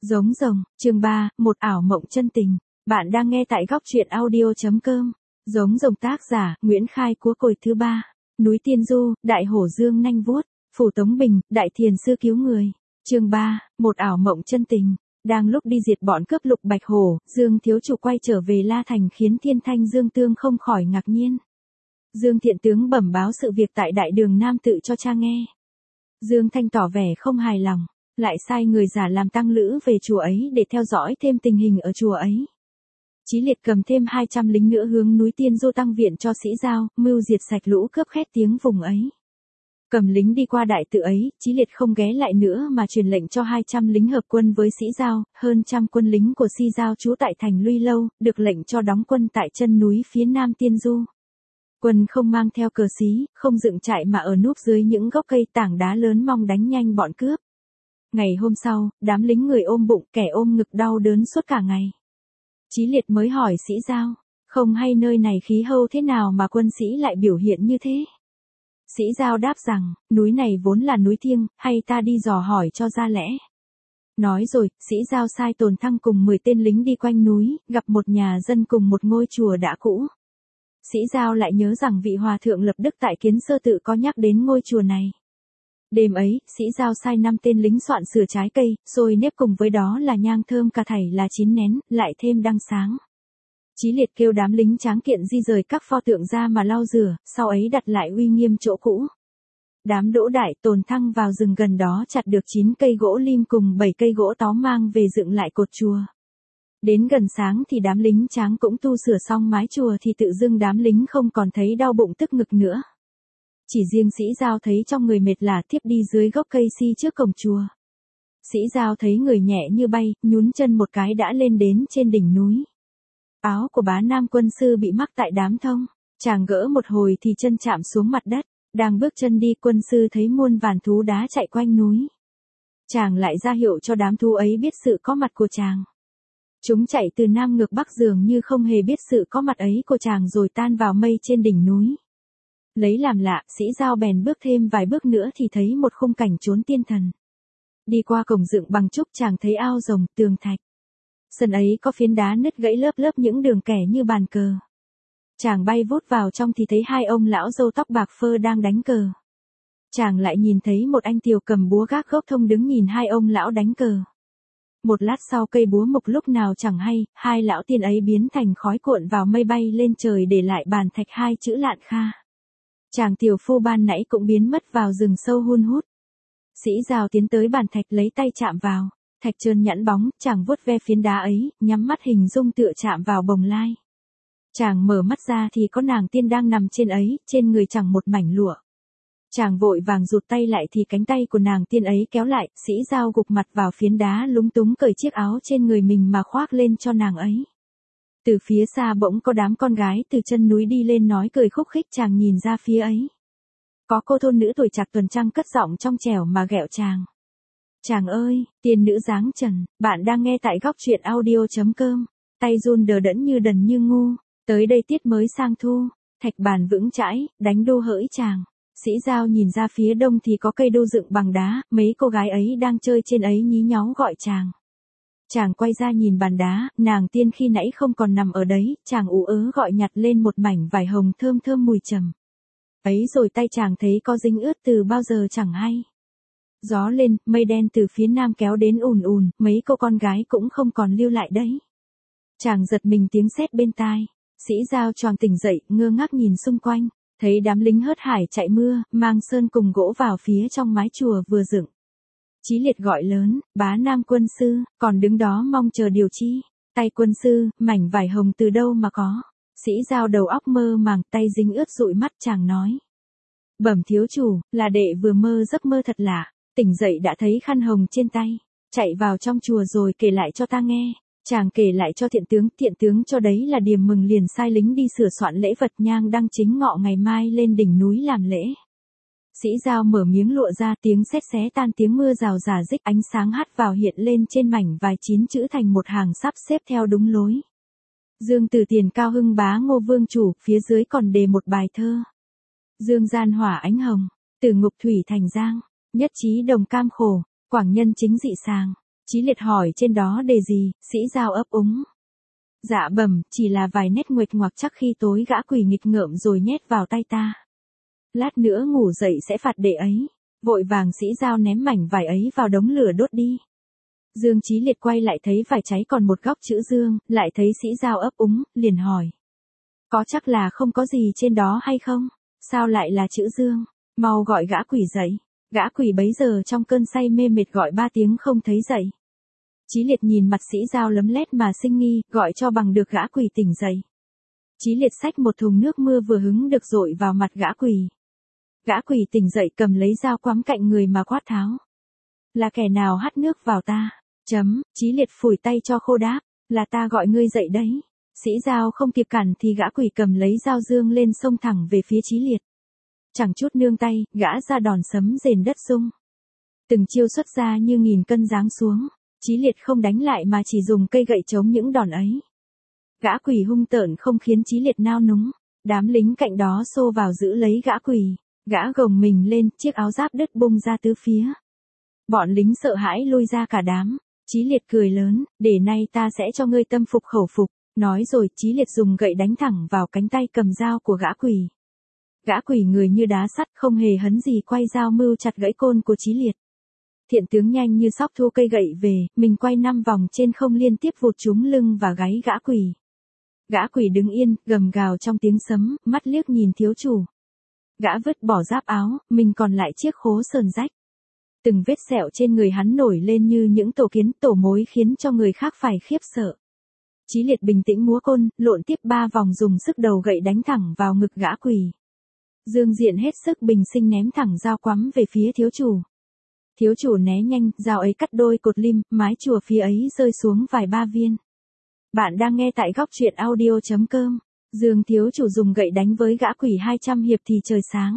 Giống rồng, chương 3, một ảo mộng chân tình. Bạn đang nghe tại góc truyện audio.com. Giống rồng tác giả, Nguyễn Khai Cúa Cồi thứ 3. Núi Tiên Du, Đại Hổ Dương Nanh Vuốt. Phủ Tống Bình, Đại Thiền Sư Cứu Người. Chương 3, một ảo mộng chân tình. Đang lúc đi diệt bọn cướp Lục Bạch Hổ, Dương thiếu chủ quay trở về La Thành khiến Thiên Thanh Dương Tương không khỏi ngạc nhiên. Dương Thiện Tướng bẩm báo sự việc tại Đại Đường Nam Tự cho cha nghe. Dương Thanh tỏ vẻ không hài lòng, lại sai người giả làm tăng lữ về chùa ấy để theo dõi thêm tình hình ở chùa ấy. Chí Liệt cầm thêm 200 lính nữa hướng núi Tiên Du tăng viện cho Sĩ Giao, mưu diệt sạch lũ cướp khét tiếng vùng ấy. Cầm lính đi qua đại tự ấy, Chí Liệt không ghé lại nữa mà truyền lệnh cho 200 lính hợp quân với Sĩ Giao, hơn trăm quân lính của Sĩ Giao trú tại thành Luy Lâu, được lệnh cho đóng quân tại chân núi phía nam Tiên Du. Quân không mang theo cờ xí, không dựng trại mà ở núp dưới những gốc cây tảng đá lớn mong đánh nhanh bọn cướp. Ngày hôm sau, đám lính người ôm bụng, kẻ ôm ngực đau đớn suốt cả ngày. Chí Liệt mới hỏi Sĩ Giao, không hay nơi này khí hậu thế nào mà quân sĩ lại biểu hiện như thế? Sĩ Giao đáp rằng, núi này vốn là núi thiêng, hay ta đi dò hỏi cho ra lẽ. Nói rồi, Sĩ Giao sai Tồn Thăng cùng 10 tên lính đi quanh núi, gặp một nhà dân cùng một ngôi chùa đã cũ. Sĩ Giao lại nhớ rằng vị hòa thượng lập đức tại Kiến Sơ Tự có nhắc đến ngôi chùa này. Đêm ấy, Sĩ Giao sai 5 tên lính soạn sửa trái cây, rồi nếp cùng với đó là nhang thơm cả thảy là 9 nén, lại thêm đăng sáng. Chí Liệt kêu đám lính tráng kiện di rời các pho tượng ra mà lau rửa, sau ấy đặt lại uy nghiêm chỗ cũ. Đám Đỗ Đại, Tồn Thăng vào rừng gần đó chặt được 9 cây gỗ lim cùng 7 cây gỗ tó mang về dựng lại cột chùa. Đến gần sáng thì đám lính tráng cũng tu sửa xong mái chùa thì tự dưng đám lính không còn thấy đau bụng tức ngực nữa. Chỉ riêng Sĩ Giao thấy trong người mệt lả thiếp đi dưới gốc cây si trước cổng chùa. Sĩ Giao thấy người nhẹ như bay, nhún chân một cái đã lên đến trên đỉnh núi. Áo của bá Nam quân sư bị mắc tại đám thông, chàng gỡ một hồi thì chân chạm xuống mặt đất, đang bước chân đi quân sư thấy muôn vàn thú đá chạy quanh núi. Chàng lại ra hiệu cho đám thú ấy biết sự có mặt của chàng. Chúng chạy từ nam ngược bắc dường như không hề biết sự có mặt ấy của chàng rồi tan vào mây trên đỉnh núi. Lấy làm lạ, Sĩ Giao bèn bước thêm vài bước nữa thì thấy một khung cảnh trốn tiên thần. Đi qua cổng dựng bằng trúc chàng thấy ao rồng, tường thạch. Sân ấy có phiến đá nứt gãy lớp lớp những đường kẻ như bàn cờ. Chàng bay vút vào trong thì thấy 2 ông lão râu tóc bạc phơ đang đánh cờ. Chàng lại nhìn thấy một anh tiều cầm búa gác gốc thông đứng nhìn 2 ông lão đánh cờ. Một lát sau cây búa mục lúc nào chẳng hay, 2 lão tiên ấy biến thành khói cuộn vào mây bay lên trời để lại bàn thạch 2 chữ Lạn Kha. Chàng tiểu phu ban nãy cũng biến mất vào rừng sâu hun hút. Sĩ Giao tiến tới bàn thạch lấy tay chạm vào, thạch trơn nhẵn bóng, chàng vuốt ve phiến đá ấy, nhắm mắt hình dung tựa chạm vào bồng lai. Chàng mở mắt ra thì có nàng tiên đang nằm trên ấy, trên người chẳng một mảnh lụa. Chàng vội vàng rụt tay lại thì cánh tay của nàng tiên ấy kéo lại, Sĩ Giao gục mặt vào phiến đá lúng túng cởi chiếc áo trên người mình mà khoác lên cho nàng ấy. Từ phía xa bỗng có đám con gái từ chân núi đi lên nói cười khúc khích, chàng nhìn ra phía ấy. Có cô thôn nữ tuổi trạc tuần trăng cất giọng trong trẻo mà ghẹo chàng. Chàng ơi, tiên nữ dáng trần, bạn đang nghe tại góc truyện audio.com. Tay run đờ đẫn như đần như ngu, tới đây tiết mới sang thu, thạch bàn vững chãi, đánh đô hỡi chàng. Sĩ Giao nhìn ra phía đông thì có cây đô dựng bằng đá, mấy cô gái ấy đang chơi trên ấy nhí nháo gọi chàng. Chàng quay ra nhìn bàn đá, nàng tiên khi nãy không còn nằm ở đấy, chàng ú ớ gọi nhặt lên một mảnh vải hồng thơm thơm mùi trầm. Ấy rồi tay chàng thấy có dính ướt từ bao giờ chẳng hay. Gió lên, mây đen từ phía nam kéo đến ùn ùn, mấy cô con gái cũng không còn lưu lại đấy. Chàng giật mình tiếng sét bên tai. Sĩ Giao choàng tỉnh dậy, ngơ ngác nhìn xung quanh, thấy đám lính hớt hải chạy mưa, mang sơn cùng gỗ vào phía trong mái chùa vừa dựng. Chí Liệt gọi lớn, bá Nam quân sư, còn đứng đó mong chờ điều chi. Tay quân sư, mảnh vải hồng từ đâu mà có. Sĩ Giao đầu óc mơ màng, tay dính ướt dụi mắt, chàng nói. Bẩm thiếu chủ, là đệ vừa mơ giấc mơ thật lạ, tỉnh dậy đã thấy khăn hồng trên tay, chạy vào trong chùa rồi kể lại cho ta nghe. Chàng kể lại cho thiện tướng cho đấy là điềm mừng liền sai lính đi sửa soạn lễ vật nhang đăng chính ngọ ngày mai lên đỉnh núi làm lễ. Sĩ Giao mở miếng lụa ra, tiếng sét xé tan tiếng mưa rào rả rích, ánh sáng hắt vào hiện lên trên mảnh vài 9 chữ thành một hàng sắp xếp theo đúng lối. Dương từ tiền cao hưng bá Ngô vương chủ, phía dưới còn đề một bài thơ. Dương gian hỏa ánh hồng, từ ngục thủy thành giang, nhất trí đồng cam khổ, quảng nhân chính dị sàng. Chí Liệt hỏi trên đó đề gì, Sĩ Giao ấp úng. Dạ bẩm, chỉ là vài nét nguệch ngoạc chắc khi tối gã quỷ nghịch ngợm rồi nhét vào tay ta. Lát nữa ngủ dậy sẽ phạt đệ ấy. Vội vàng Sĩ Giao ném mảnh vải ấy vào đống lửa đốt đi. Dương Chí Liệt quay lại thấy vải cháy còn một góc chữ Dương, lại thấy Sĩ Giao ấp úng, liền hỏi. Có chắc là không có gì trên đó hay không? Sao lại là chữ Dương? Mau gọi gã quỷ dậy. Gã quỷ bấy giờ trong cơn say mê mệt gọi 3 tiếng không thấy dậy. Chí Liệt nhìn mặt Sĩ Giao lấm lét mà sinh nghi, gọi cho bằng được gã quỷ tỉnh dậy. Chí Liệt xách một thùng nước mưa vừa hứng được dội vào mặt gã quỷ. Gã quỷ tỉnh dậy cầm lấy dao quắm cạnh người mà quát tháo. Là kẻ nào hắt nước vào ta? Chí Liệt phủi tay cho khô đáp, là ta gọi ngươi dậy đấy. Sĩ Giao không kịp cản thì gã quỷ cầm lấy dao dương lên xông thẳng về phía Chí Liệt. Chẳng chút nương tay, gã ra đòn sấm rền đất rung. Từng chiêu xuất ra như nghìn cân giáng xuống. Chí Liệt không đánh lại mà chỉ dùng cây gậy chống những đòn ấy. Gã quỷ hung tợn không khiến Chí Liệt nao núng. Đám lính cạnh đó xô vào giữ lấy gã quỷ. Gã gồng mình lên, chiếc áo giáp đứt bung ra tứ phía. Bọn lính sợ hãi lui ra cả đám. Chí Liệt cười lớn, để nay ta sẽ cho ngươi tâm phục khẩu phục. Nói rồi Chí Liệt dùng gậy đánh thẳng vào cánh tay cầm dao của gã quỷ. Gã quỷ người như đá sắt không hề hấn gì quay dao mưu chặt gãy côn của Chí Liệt. Thiện tướng nhanh như sóc thu cây gậy về, mình quay 5 vòng trên không liên tiếp vụt trúng lưng và gáy gã quỷ. Gã quỷ đứng yên, gầm gào trong tiếng sấm, mắt liếc nhìn thiếu chủ. Gã vứt bỏ giáp áo, mình còn lại chiếc khố sờn rách. Từng vết sẹo trên người hắn nổi lên như những tổ kiến tổ mối khiến cho người khác phải khiếp sợ. Chí Liệt bình tĩnh múa côn, lộn tiếp 3 vòng dùng sức đầu gậy đánh thẳng vào ngực gã quỷ. Dương Diện hết sức bình sinh ném thẳng dao quắm về phía thiếu chủ. Thiếu chủ né nhanh, dao ấy cắt đôi cột lim, mái chùa phía ấy rơi xuống vài ba viên. Bạn đang nghe tại góc truyện audio.com. Dương thiếu chủ dùng gậy đánh với gã quỷ 200 hiệp thì trời sáng.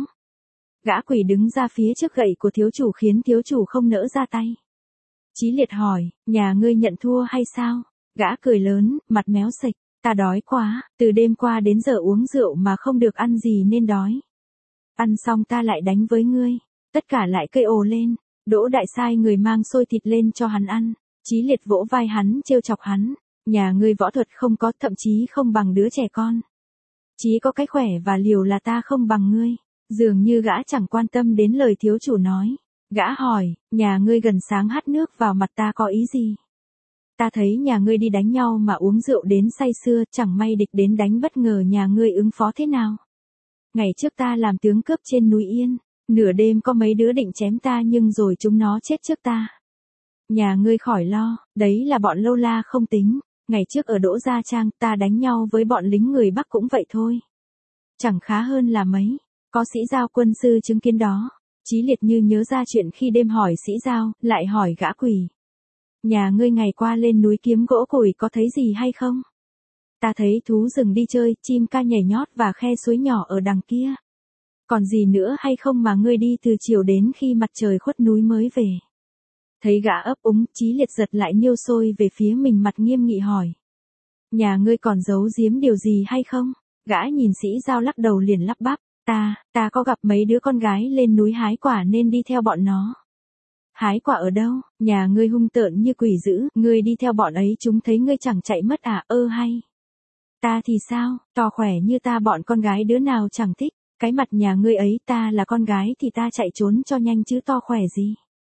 Gã quỷ đứng ra phía trước gậy của thiếu chủ khiến thiếu chủ không nỡ ra tay. Chí Liệt hỏi, nhà ngươi nhận thua hay sao? Gã cười lớn, mặt méo sệch, ta đói quá, từ đêm qua đến giờ uống rượu mà không được ăn gì nên đói. Ăn xong ta lại đánh với ngươi. Tất cả lại cây ồ lên. Đỗ Đại sai người mang xôi thịt lên cho hắn ăn. Chí Liệt vỗ vai hắn trêu chọc hắn. Nhà ngươi võ thuật không có, thậm chí không bằng đứa trẻ con. Chí có cái khỏe và liều là ta không bằng ngươi. Dường như gã chẳng quan tâm đến lời thiếu chủ nói. Gã hỏi, nhà ngươi gần sáng hắt nước vào mặt ta có ý gì? Ta thấy nhà ngươi đi đánh nhau mà uống rượu đến say sưa, chẳng may địch đến đánh bất ngờ nhà ngươi ứng phó thế nào? Ngày trước ta làm tướng cướp trên núi Yên, nửa đêm có mấy đứa định chém ta nhưng rồi chúng nó chết trước ta. Nhà ngươi khỏi lo, đấy là bọn lâu la không tính. Ngày trước ở Đỗ Gia Trang ta đánh nhau với bọn lính người Bắc cũng vậy thôi. Chẳng khá hơn là mấy. Có Sĩ Giao quân sư chứng kiến đó. Chí Liệt như nhớ ra chuyện khi đêm hỏi Sĩ Giao, lại hỏi gã quỷ. Nhà ngươi ngày qua lên núi kiếm gỗ củi có thấy gì hay không? Ta thấy thú rừng đi chơi, chim ca nhảy nhót và khe suối nhỏ ở đằng kia. Còn gì nữa hay không mà ngươi đi từ chiều đến khi mặt trời khuất núi mới về? Thấy gã ấp úng, Chí Liệt giật lại niêu sôi về phía mình mặt nghiêm nghị hỏi. Nhà ngươi còn giấu giếm điều gì hay không? Gã nhìn Sĩ Giao lắc đầu liền lắp bắp. Ta có gặp mấy đứa con gái lên núi hái quả nên đi theo bọn nó. Hái quả ở đâu? Nhà ngươi hung tợn như quỷ dữ, ngươi đi theo bọn ấy chúng thấy ngươi chẳng chạy mất à? Hay. Ta thì sao, to khỏe như ta bọn con gái đứa nào chẳng thích. Cái mặt nhà ngươi ấy, ta là con gái thì ta chạy trốn cho nhanh chứ to khỏe gì.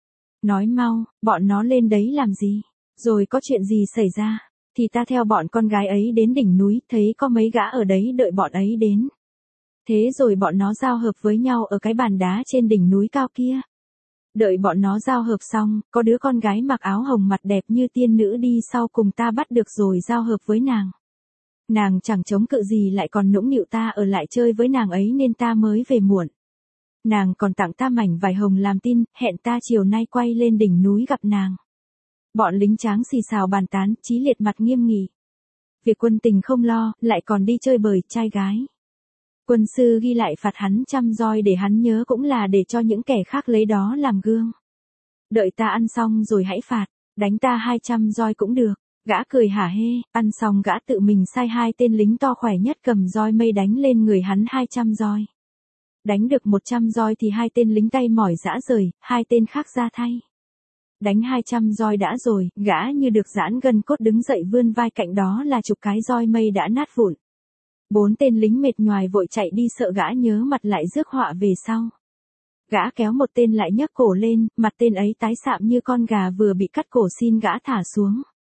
Nói mau, bọn nó lên đấy làm gì? Rồi có chuyện gì xảy ra? Thì ta theo bọn con gái ấy đến đỉnh núi, thấy có mấy gã ở đấy đợi bọn ấy đến. Thế rồi bọn nó giao hợp với nhau ở cái bàn đá trên đỉnh núi cao kia. Đợi bọn nó giao hợp xong, có đứa con gái mặc áo hồng mặt đẹp như tiên nữ đi sau cùng ta bắt được rồi giao hợp với nàng. Nàng chẳng chống cự gì lại còn nũng nịu ta ở lại chơi với nàng ấy nên ta mới về muộn. Nàng còn tặng ta mảnh vải hồng làm tin, hẹn ta chiều nay quay lên đỉnh núi gặp nàng. Bọn lính tráng xì xào bàn tán, Chí Liệt mặt nghiêm nghị. Việc quân tình không lo, lại còn đi chơi bời trai gái. Quân sư ghi lại phạt hắn 100 roi để hắn nhớ cũng là để cho những kẻ khác lấy đó làm gương. Đợi ta ăn xong rồi hãy phạt, đánh ta 200 roi cũng được. Gã cười hả hê, ăn xong gã tự mình sai 2 tên lính to khỏe nhất cầm roi mây đánh lên người hắn 200 roi. Đánh được 100 roi thì 2 tên lính tay mỏi rã rời, 2 tên khác ra thay. đánh 200 roi đã rồi, gã như được giãn gân cốt đứng dậy vươn vai, cạnh đó là chục cái roi mây đã nát vụn. 4 tên lính mệt nhoài vội chạy đi, sợ gã nhớ mặt lại rước họa về sau. Gã kéo một tên lại nhấc cổ lên, mặt tên ấy tái sạm như con gà vừa bị cắt cổ, xin gã thả xuống.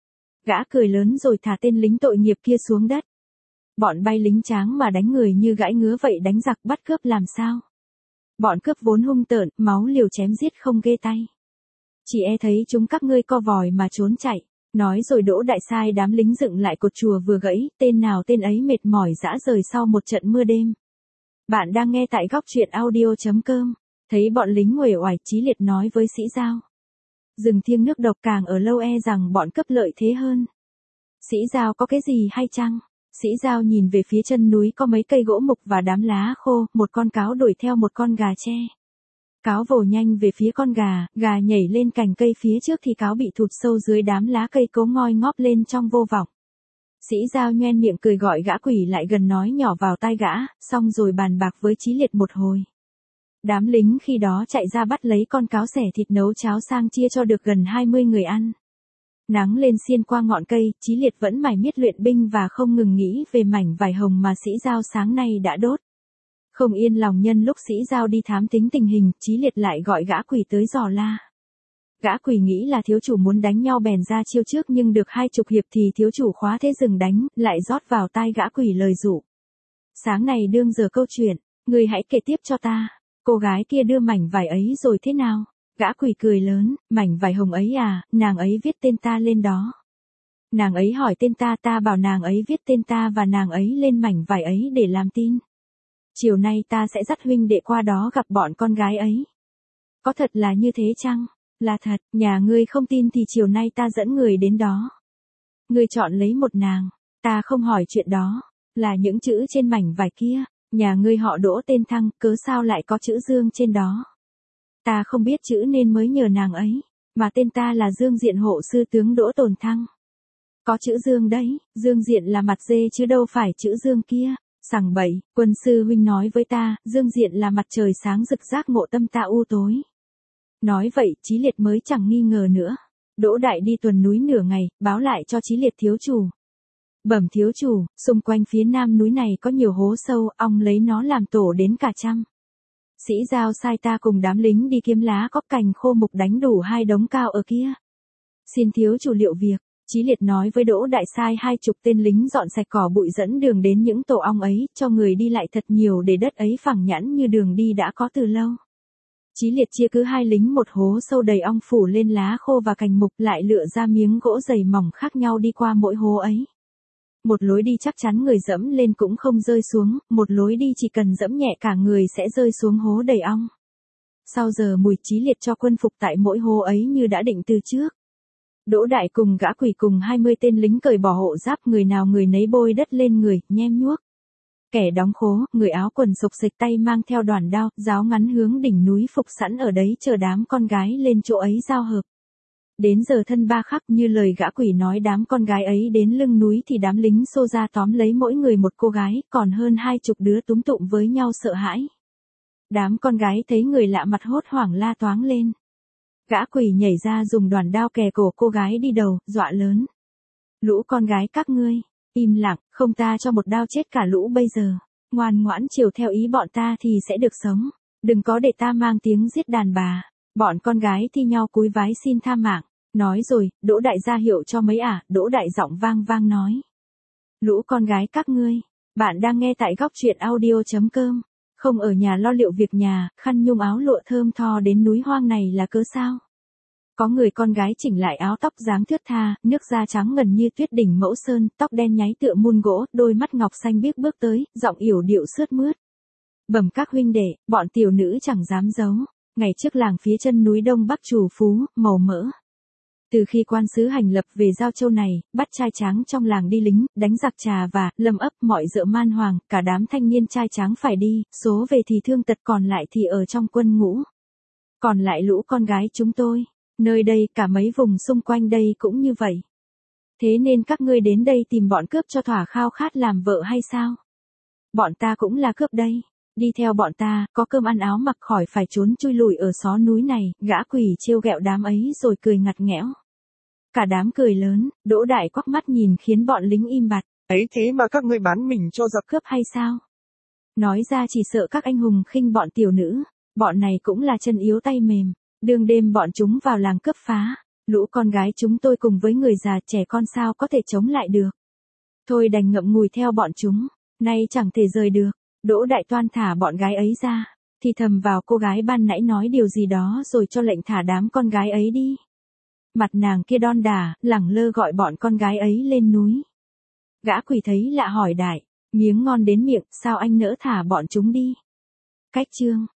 Gã cười lớn rồi thả tên lính tội nghiệp kia xuống đất. Bọn bay lính tráng mà đánh người như gãi ngứa vậy, đánh giặc bắt cướp làm sao? Bọn cướp vốn hung tợn, máu liều chém giết không ghê tay. Chỉ e thấy chúng các ngươi co vòi mà trốn chạy. Nói rồi Đỗ Đại sai đám lính dựng lại cột chùa vừa gãy, tên nào tên ấy mệt mỏi rã rời sau một trận mưa đêm. Bạn đang nghe tại góc truyện audio.com. Thấy bọn lính uể oải, Chí Liệt nói với Sĩ Giao. Rừng thiêng nước độc, càng ở lâu e rằng bọn cướp lợi thế hơn. Sĩ Giao có cái gì hay chăng? Sĩ Giao nhìn về phía chân núi có mấy cây gỗ mục và đám lá khô, một con cáo đuổi theo một con gà tre. Cáo vồ nhanh về phía con gà, gà nhảy lên cành cây phía trước thì cáo bị thụt sâu dưới đám lá cây cố ngoi ngóp lên trong vô vọng. Sĩ Giao nhoen miệng cười gọi gã quỷ lại gần nói nhỏ vào tai gã, xong rồi bàn bạc với Chí Liệt một hồi. Đám lính khi đó chạy ra bắt lấy con cáo xẻ thịt nấu cháo sang chia cho được gần 20 người ăn. Nắng lên xiên qua ngọn cây, Chí Liệt vẫn mải miết luyện binh và không ngừng nghĩ về mảnh vải hồng mà Sĩ Giao sáng nay đã đốt. Không yên lòng nhân lúc Sĩ Giao đi thám tính tình hình, Chí Liệt lại gọi gã quỷ tới dò la. Gã quỷ nghĩ là thiếu chủ muốn đánh nhau bèn ra chiêu trước, nhưng được 20 hiệp thì thiếu chủ khóa thế dừng đánh, lại rót vào tai gã quỷ lời dụ. Sáng này đương giờ câu chuyện, ngươi hãy kể tiếp cho ta, cô gái kia đưa mảnh vải ấy rồi thế nào? Gã quỷ cười lớn, mảnh vải hồng ấy à, nàng ấy viết tên ta lên đó. Nàng ấy hỏi tên ta, ta bảo nàng ấy viết tên ta và nàng ấy lên mảnh vải ấy để làm tin. Chiều nay ta sẽ dắt huynh đệ qua đó gặp bọn con gái ấy. Có thật là như thế chăng? Là thật, nhà ngươi không tin thì chiều nay ta dẫn người đến đó. Ngươi chọn lấy một nàng, ta không hỏi chuyện đó, là những chữ trên mảnh vải kia, nhà ngươi họ Đỗ tên Thăng, cớ sao lại có chữ Dương trên đó? Ta không biết chữ nên mới nhờ nàng ấy, mà tên ta là Dương Diện, hộ sư tướng Đỗ Tồn Thăng. Có chữ Dương đấy, Dương Diện là mặt dê chứ đâu phải chữ Dương kia. Sằng bậy, quân sư huynh nói với ta, Dương Diện là mặt trời sáng rực, giác ngộ tâm ta u tối. Nói vậy, Chí Liệt mới chẳng nghi ngờ nữa. Đỗ Đại đi tuần núi nửa ngày, báo lại cho Chí Liệt thiếu chủ. Bẩm thiếu chủ, xung quanh phía nam núi này có nhiều hố sâu, ong lấy nó làm tổ đến cả trăm. Sĩ Giao sai ta cùng đám lính đi kiếm lá cóc cành khô mục đánh đủ 2 đống cao ở kia. Xin thiếu chủ liệu việc. Chí Liệt nói với Đỗ Đại sai 20 tên lính dọn sạch cỏ bụi dẫn đường đến những tổ ong ấy, cho người đi lại thật nhiều để đất ấy phẳng nhẵn như đường đi đã có từ lâu. Chí Liệt chia cứ 2 lính một hố sâu đầy ong phủ lên lá khô và cành mục, lại lựa ra miếng gỗ dày mỏng khác nhau đi qua mỗi hố ấy. Một lối đi chắc chắn người dẫm lên cũng không rơi xuống, một lối đi chỉ cần dẫm nhẹ cả người sẽ rơi xuống hố đầy ong. Sau giờ mùi, Chí Liệt cho quân phục tại mỗi hố ấy như đã định từ trước. Đỗ Đại cùng gã quỷ cùng 20 tên lính cởi bỏ hộ giáp, người nào người nấy bôi đất lên người, nhem nhuốc. Kẻ đóng khố, người áo quần xộc xệch, tay mang theo đoàn đao, giáo ngắn hướng đỉnh núi phục sẵn ở đấy chờ đám con gái lên chỗ ấy giao hợp. Đến giờ thân 3 khắc như lời gã quỷ nói, đám con gái ấy đến lưng núi thì đám lính xô ra tóm lấy mỗi người một cô gái, còn hơn 20 đứa túm tụm với nhau sợ hãi. Đám con gái thấy người lạ mặt hốt hoảng la toáng lên. Gã quỷ nhảy ra dùng đoàn đao kè cổ cô gái đi đầu, dọa lớn. Lũ con gái các ngươi, im lặng, không ta cho một đao chết cả lũ bây giờ. Ngoan ngoãn chiều theo ý bọn ta thì sẽ được sống. Đừng có để ta mang tiếng giết đàn bà. Bọn con gái thi nhau cúi vái xin tha mạng. Nói rồi, Đỗ Đại ra hiệu cho mấy Đỗ Đại giọng vang vang nói. Lũ con gái các ngươi, bạn đang nghe tại góc truyện audio.com. Không ở nhà lo liệu việc nhà, khăn nhung áo lụa thơm tho đến núi hoang này là cớ sao? Có người con gái chỉnh lại áo tóc dáng thướt tha, nước da trắng ngần như tuyết đỉnh Mẫu Sơn, tóc đen nháy tựa mun gỗ, đôi mắt ngọc xanh biếc bước tới, giọng yểu điệu sướt mướt. Bẩm các huynh đệ, bọn tiểu nữ chẳng dám giấu. Ngày trước làng phía chân núi Đông Bắc trù phú, màu mỡ. Từ khi quan sứ hành lập về Giao Châu này, bắt trai tráng trong làng đi lính, đánh giặc Trà và Lâm ấp, mọi dợ man hoàng, cả đám thanh niên trai tráng phải đi, số về thì thương tật, còn lại thì ở trong quân ngũ. Còn lại lũ con gái chúng tôi, nơi đây cả mấy vùng xung quanh đây cũng như vậy. Thế nên các ngươi đến đây tìm bọn cướp cho thỏa khao khát làm vợ hay sao? Bọn ta cũng là cướp đây. Đi theo bọn ta, có cơm ăn áo mặc khỏi phải trốn chui lùi ở xó núi này, gã quỷ trêu ghẹo đám ấy rồi cười ngặt nghẽo. Cả đám cười lớn, Đỗ Đại quắc mắt nhìn khiến bọn lính im bặt. Ấy thế mà các ngươi bán mình cho giặc Cướp hay sao? Nói ra chỉ sợ các anh hùng khinh bọn tiểu nữ, bọn này cũng là chân yếu tay mềm. Đường đêm bọn chúng vào làng cướp phá, lũ con gái chúng tôi cùng với người già trẻ con sao có thể chống lại được. Thôi đành ngậm ngùi theo bọn chúng, nay chẳng thể rời được. Đỗ Đại toan thả bọn gái ấy ra, thì thầm vào cô gái ban nãy nói điều gì đó rồi cho lệnh thả đám con gái ấy đi. Mặt nàng kia đon đả, lẳng lơ gọi bọn con gái ấy lên núi. Gã quỷ thấy lạ hỏi Đại, miếng ngon đến miệng, sao anh nỡ thả bọn chúng đi? Cách chương